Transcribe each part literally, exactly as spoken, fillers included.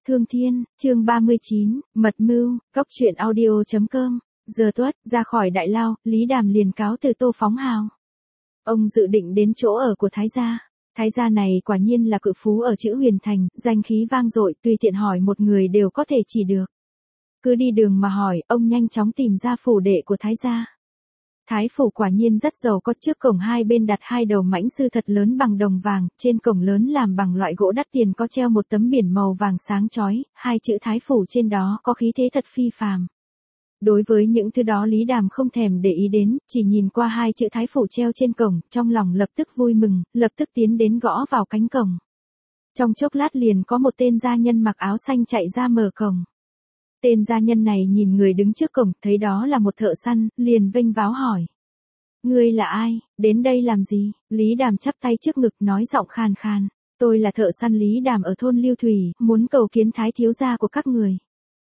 Thương Thiên, chương ba mươi chín, Mật mưu, Cốc truyện audio chấm com. Giờ tuất, ra khỏi đại lao, Lý Đàm liền cáo từ Tô Phóng Hào. Ông dự định đến chỗ ở của Thái gia. Thái gia này quả nhiên là cự phú ở chữ Huyền Thành, danh khí vang dội, tùy tiện hỏi một người đều có thể chỉ được. Cứ đi đường mà hỏi, ông nhanh chóng tìm ra phủ đệ của Thái gia. Thái phủ quả nhiên rất giàu có, trước cổng hai bên đặt hai đầu mãnh sư thật lớn bằng đồng vàng, trên cổng lớn làm bằng loại gỗ đắt tiền có treo một tấm biển màu vàng sáng chói, hai chữ Thái phủ trên đó có khí thế thật phi phàm. Đối với những thứ đó Lý Đàm không thèm để ý đến, chỉ nhìn qua hai chữ Thái phủ treo trên cổng, trong lòng lập tức vui mừng, lập tức tiến đến gõ vào cánh cổng. Trong chốc lát liền có một tên gia nhân mặc áo xanh chạy ra mở cổng. Tên gia nhân này nhìn người đứng trước cổng, thấy đó là một thợ săn, liền vênh váo hỏi. Ngươi là ai, đến đây làm gì? Lý Đàm chắp tay trước ngực nói giọng khàn khàn. Tôi là thợ săn Lý Đàm ở thôn Lưu Thủy, muốn cầu kiến Thái thiếu gia của các người.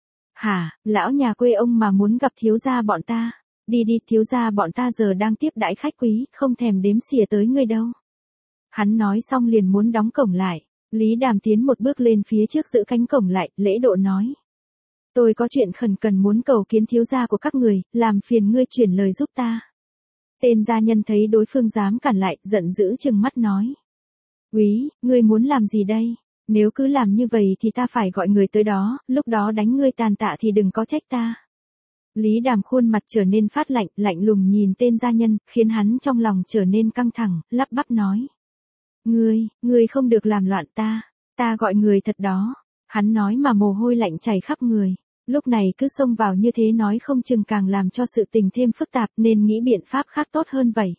Hả, lão nhà quê ông mà muốn gặp thiếu gia bọn ta? Đi đi, thiếu gia bọn ta giờ đang tiếp đãi khách quý, không thèm đếm xỉa tới ngươi đâu. Hắn nói xong liền muốn đóng cổng lại. Lý Đàm tiến một bước lên phía trước giữ cánh cổng lại, lễ độ nói. Tôi có chuyện khẩn cần muốn cầu kiến thiếu gia của các người, làm phiền ngươi chuyển lời giúp ta. Tên gia nhân thấy đối phương dám cản lại, giận dữ trừng mắt nói. Úy, ngươi muốn làm gì đây? Nếu cứ làm như vậy thì ta phải gọi người tới đó, lúc đó đánh ngươi tàn tạ thì đừng có trách ta. Lý Đàm khuôn mặt trở nên phát lạnh, lạnh lùng nhìn tên gia nhân, khiến hắn trong lòng trở nên căng thẳng, lắp bắp nói. Ngươi, ngươi không được làm loạn ta, ta gọi người thật đó. Hắn nói mà mồ hôi lạnh chảy khắp người. Lúc này cứ xông vào như thế nói không chừng càng làm cho sự tình thêm phức tạp nên nghĩ biện pháp khác tốt hơn vậy.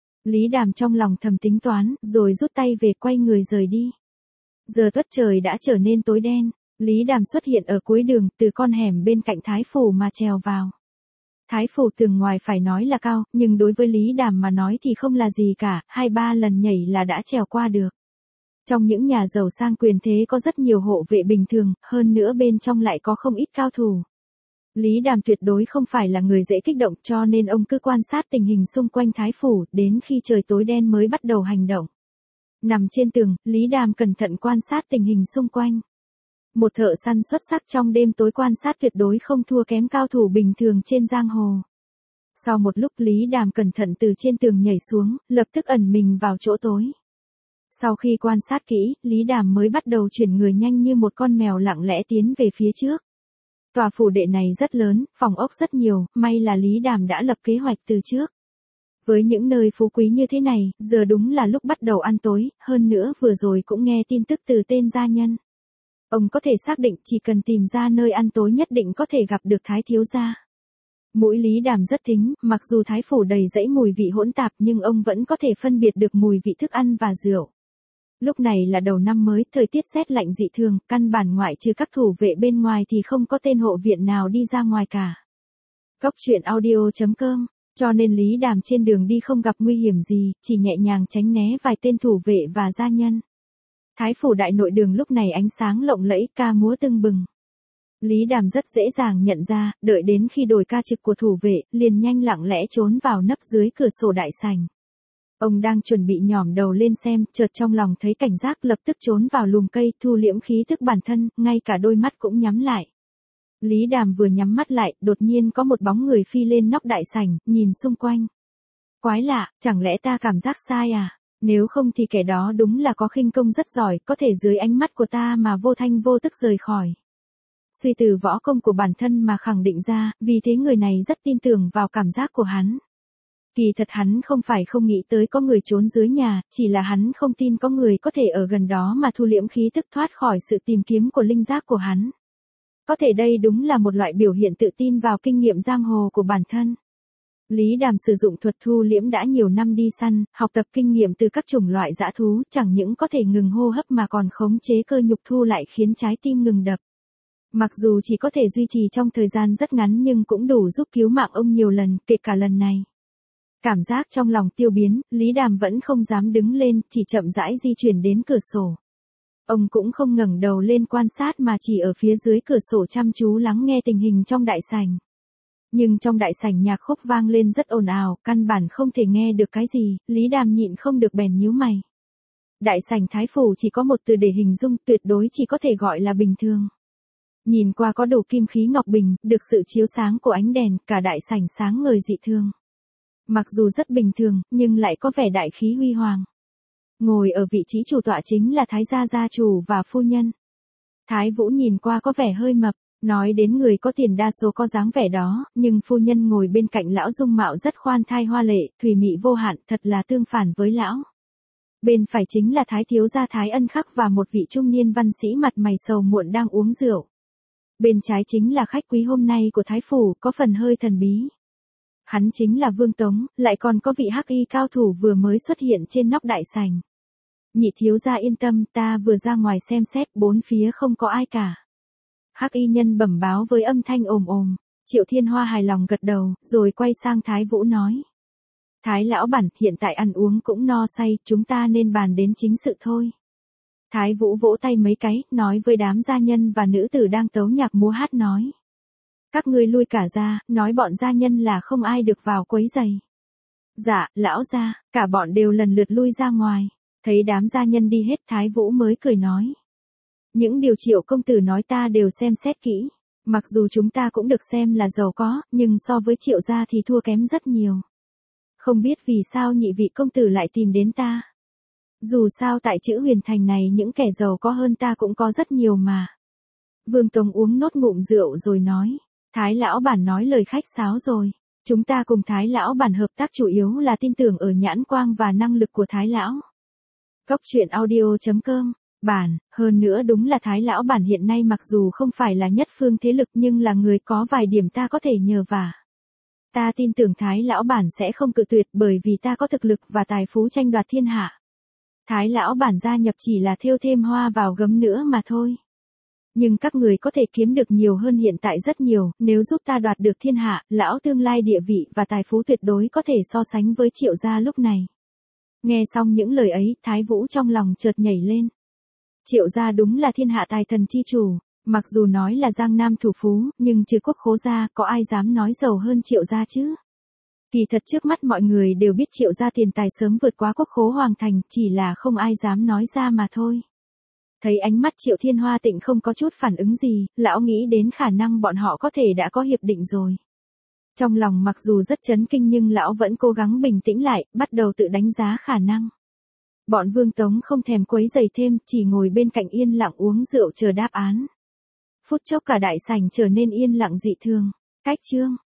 Lý Đàm trong lòng thầm tính toán, rồi rút tay về quay người rời đi. Giờ tuất trời đã trở nên tối đen, Lý Đàm xuất hiện ở cuối đường, từ con hẻm bên cạnh Thái phủ mà trèo vào. Thái phủ tường ngoài phải nói là cao, nhưng đối với Lý Đàm mà nói thì không là gì cả, hai ba lần nhảy là đã trèo qua được. Trong những nhà giàu sang quyền thế có rất nhiều hộ vệ bình thường, hơn nữa bên trong lại có không ít cao thủ. Lý Đàm tuyệt đối không phải là người dễ kích động cho nên ông cứ quan sát tình hình xung quanh Thái phủ, đến khi trời tối đen mới bắt đầu hành động. Nằm trên tường, Lý Đàm cẩn thận quan sát tình hình xung quanh. Một thợ săn xuất sắc trong đêm tối quan sát tuyệt đối không thua kém cao thủ bình thường trên giang hồ. Sau một lúc Lý Đàm cẩn thận từ trên tường nhảy xuống, lập tức ẩn mình vào chỗ tối. Sau khi quan sát kỹ, Lý Đàm mới bắt đầu chuyển người nhanh như một con mèo lặng lẽ tiến về phía trước. Tòa phủ đệ này rất lớn, phòng ốc rất nhiều, may là Lý Đàm đã lập kế hoạch từ trước. Với những nơi phú quý như thế này, giờ đúng là lúc bắt đầu ăn tối, hơn nữa vừa rồi cũng nghe tin tức từ tên gia nhân. Ông có thể xác định chỉ cần tìm ra nơi ăn tối nhất định có thể gặp được Thái thiếu gia. Mũi Lý Đàm rất thính, mặc dù Thái phủ đầy dẫy mùi vị hỗn tạp nhưng ông vẫn có thể phân biệt được mùi vị thức ăn và rượu. Lúc này là đầu năm mới, thời tiết rét lạnh dị thường, căn bản ngoại trừ các thủ vệ bên ngoài thì không có tên hộ viện nào đi ra ngoài cả. Cốc truyện audio chấm com, cho nên Lý Đàm trên đường đi không gặp nguy hiểm gì, chỉ nhẹ nhàng tránh né vài tên thủ vệ và gia nhân. Thái phủ đại nội đường lúc này ánh sáng lộng lẫy, ca múa tưng bừng. Lý Đàm rất dễ dàng nhận ra, đợi đến khi đổi ca trực của thủ vệ, liền nhanh lặng lẽ trốn vào nấp dưới cửa sổ đại sảnh. Ông đang chuẩn bị nhỏm đầu lên xem, chợt trong lòng thấy cảnh giác lập tức trốn vào lùm cây, thu liễm khí thức bản thân, ngay cả đôi mắt cũng nhắm lại. Lý Đàm vừa nhắm mắt lại, đột nhiên có một bóng người phi lên nóc đại sảnh, nhìn xung quanh. Quái lạ, chẳng lẽ ta cảm giác sai à? Nếu không thì kẻ đó đúng là có khinh công rất giỏi, có thể dưới ánh mắt của ta mà vô thanh vô tức rời khỏi. Suy từ võ công của bản thân mà khẳng định ra, vì thế người này rất tin tưởng vào cảm giác của hắn. Kỳ thật hắn không phải không nghĩ tới có người trốn dưới nhà, chỉ là hắn không tin có người có thể ở gần đó mà thu liễm khí tức thoát khỏi sự tìm kiếm của linh giác của hắn. Có thể đây đúng là một loại biểu hiện tự tin vào kinh nghiệm giang hồ của bản thân. Lý Đàm sử dụng thuật thu liễm đã nhiều năm đi săn, học tập kinh nghiệm từ các chủng loại dã thú, chẳng những có thể ngừng hô hấp mà còn khống chế cơ nhục thu lại khiến trái tim ngừng đập. Mặc dù chỉ có thể duy trì trong thời gian rất ngắn nhưng cũng đủ giúp cứu mạng ông nhiều lần, kể cả lần này. Cảm giác trong lòng tiêu biến, Lý Đàm vẫn không dám đứng lên, chỉ chậm rãi di chuyển đến cửa sổ. Ông cũng không ngẩng đầu lên quan sát mà chỉ ở phía dưới cửa sổ chăm chú lắng nghe tình hình trong đại sảnh. Nhưng trong đại sảnh nhạc khúc vang lên rất ồn ào, căn bản không thể nghe được cái gì, Lý Đàm nhịn không được bèn nhíu mày. Đại sảnh Thái phủ chỉ có một từ để hình dung, tuyệt đối chỉ có thể gọi là bình thường. Nhìn qua có đủ kim khí ngọc bình, được sự chiếu sáng của ánh đèn, cả đại sảnh sáng ngời dị thường. Mặc dù rất bình thường, nhưng lại có vẻ đại khí huy hoàng. Ngồi ở vị trí chủ tọa chính là Thái gia gia chủ và phu nhân. Thái Vũ nhìn qua có vẻ hơi mập, nói đến người có tiền đa số có dáng vẻ đó, nhưng phu nhân ngồi bên cạnh lão dung mạo rất khoan thai hoa lệ, thùy mị vô hạn, thật là tương phản với lão. Bên phải chính là Thái thiếu gia Thái Ân Khắc và một vị trung niên văn sĩ mặt mày sầu muộn đang uống rượu. Bên trái chính là khách quý hôm nay của Thái phủ, có phần hơi thần bí. Hắn chính là Vương Tống, lại còn có vị hắc y cao thủ vừa mới xuất hiện trên nóc đại sảnh. Nhị thiếu gia yên tâm, ta vừa ra ngoài xem xét, bốn phía không có ai cả. Hắc y nhân bẩm báo với âm thanh ồm ồm. Triệu Thiên Hoa hài lòng gật đầu, rồi quay sang Thái Vũ nói. Thái lão bản, hiện tại ăn uống cũng no say, chúng ta nên bàn đến chính sự thôi. Thái Vũ vỗ tay mấy cái, nói với đám gia nhân và nữ tử đang tấu nhạc múa hát nói. Các ngươi lui cả ra, nói bọn gia nhân là không ai được vào quấy rầy. Dạ, lão gia, cả bọn đều lần lượt lui ra ngoài. Thấy đám gia nhân đi hết, Thái Vũ mới cười nói. Những điều Triệu công tử nói ta đều xem xét kỹ. Mặc dù chúng ta cũng được xem là giàu có, nhưng so với Triệu gia thì thua kém rất nhiều. Không biết vì sao nhị vị công tử lại tìm đến ta. Dù sao tại chữ Huyền Thành này những kẻ giàu có hơn ta cũng có rất nhiều mà. Vương Tống uống nốt ngụm rượu rồi nói. Thái lão bản nói lời khách sáo rồi. Chúng ta cùng Thái lão bản hợp tác chủ yếu là tin tưởng ở nhãn quang và năng lực của Thái lão. Góc truyện audio chấm com, bản, hơn nữa đúng là Thái lão bản hiện nay mặc dù không phải là nhất phương thế lực nhưng là người có vài điểm ta có thể nhờ vả. Ta tin tưởng Thái lão bản sẽ không cự tuyệt bởi vì ta có thực lực và tài phú tranh đoạt thiên hạ. Thái lão bản gia nhập chỉ là thêu thêm hoa vào gấm nữa mà thôi. Nhưng các người có thể kiếm được nhiều hơn hiện tại rất nhiều, nếu giúp ta đoạt được thiên hạ, lão tương lai địa vị và tài phú tuyệt đối có thể so sánh với Triệu gia lúc này. Nghe xong những lời ấy, Thái Vũ trong lòng chợt nhảy lên. Triệu gia đúng là thiên hạ tài thần chi chủ, mặc dù nói là Giang Nam thủ phú, nhưng trừ Quốc Khố gia, có ai dám nói giàu hơn Triệu gia chứ? Kỳ thật trước mắt mọi người đều biết Triệu gia tiền tài sớm vượt quá Quốc Khố Hoàng Thành, chỉ là không ai dám nói ra mà thôi. Thấy ánh mắt Triệu Thiên Hoa Tịnh không có chút phản ứng gì, lão nghĩ đến khả năng bọn họ có thể đã có hiệp định rồi. Trong lòng mặc dù rất chấn kinh nhưng lão vẫn cố gắng bình tĩnh lại, bắt đầu tự đánh giá khả năng. Bọn Vương Tống không thèm quấy rầy thêm, chỉ ngồi bên cạnh yên lặng uống rượu chờ đáp án. Phút chốc cả đại sảnh trở nên yên lặng dị thường. Cách chương